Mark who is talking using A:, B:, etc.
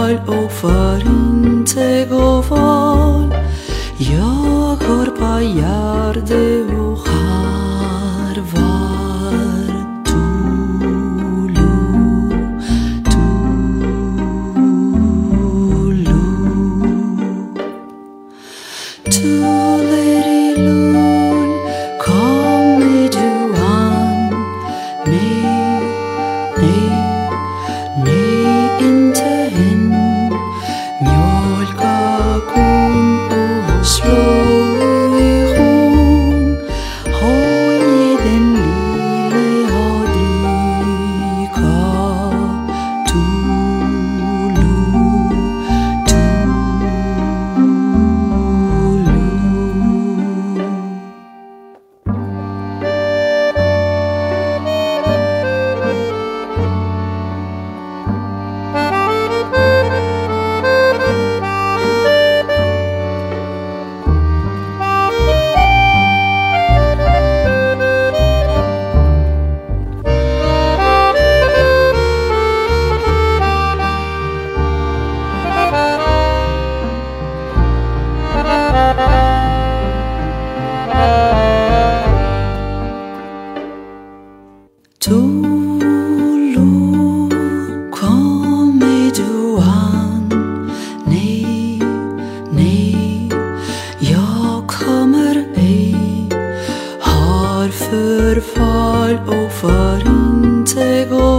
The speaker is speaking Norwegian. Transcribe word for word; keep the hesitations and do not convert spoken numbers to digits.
A: fall och för inte gå val. Jag går på Gärde och harvar Tulu, Tulu. Tullerilul, kommer du an? Nej, nej, nej, inte än. Mjölka kon och slå ihon. Håll den lille och dricka. Tulu, Tulu, kommer du an? Nej, nej, jag kommer ej. Har förfall och för inte gå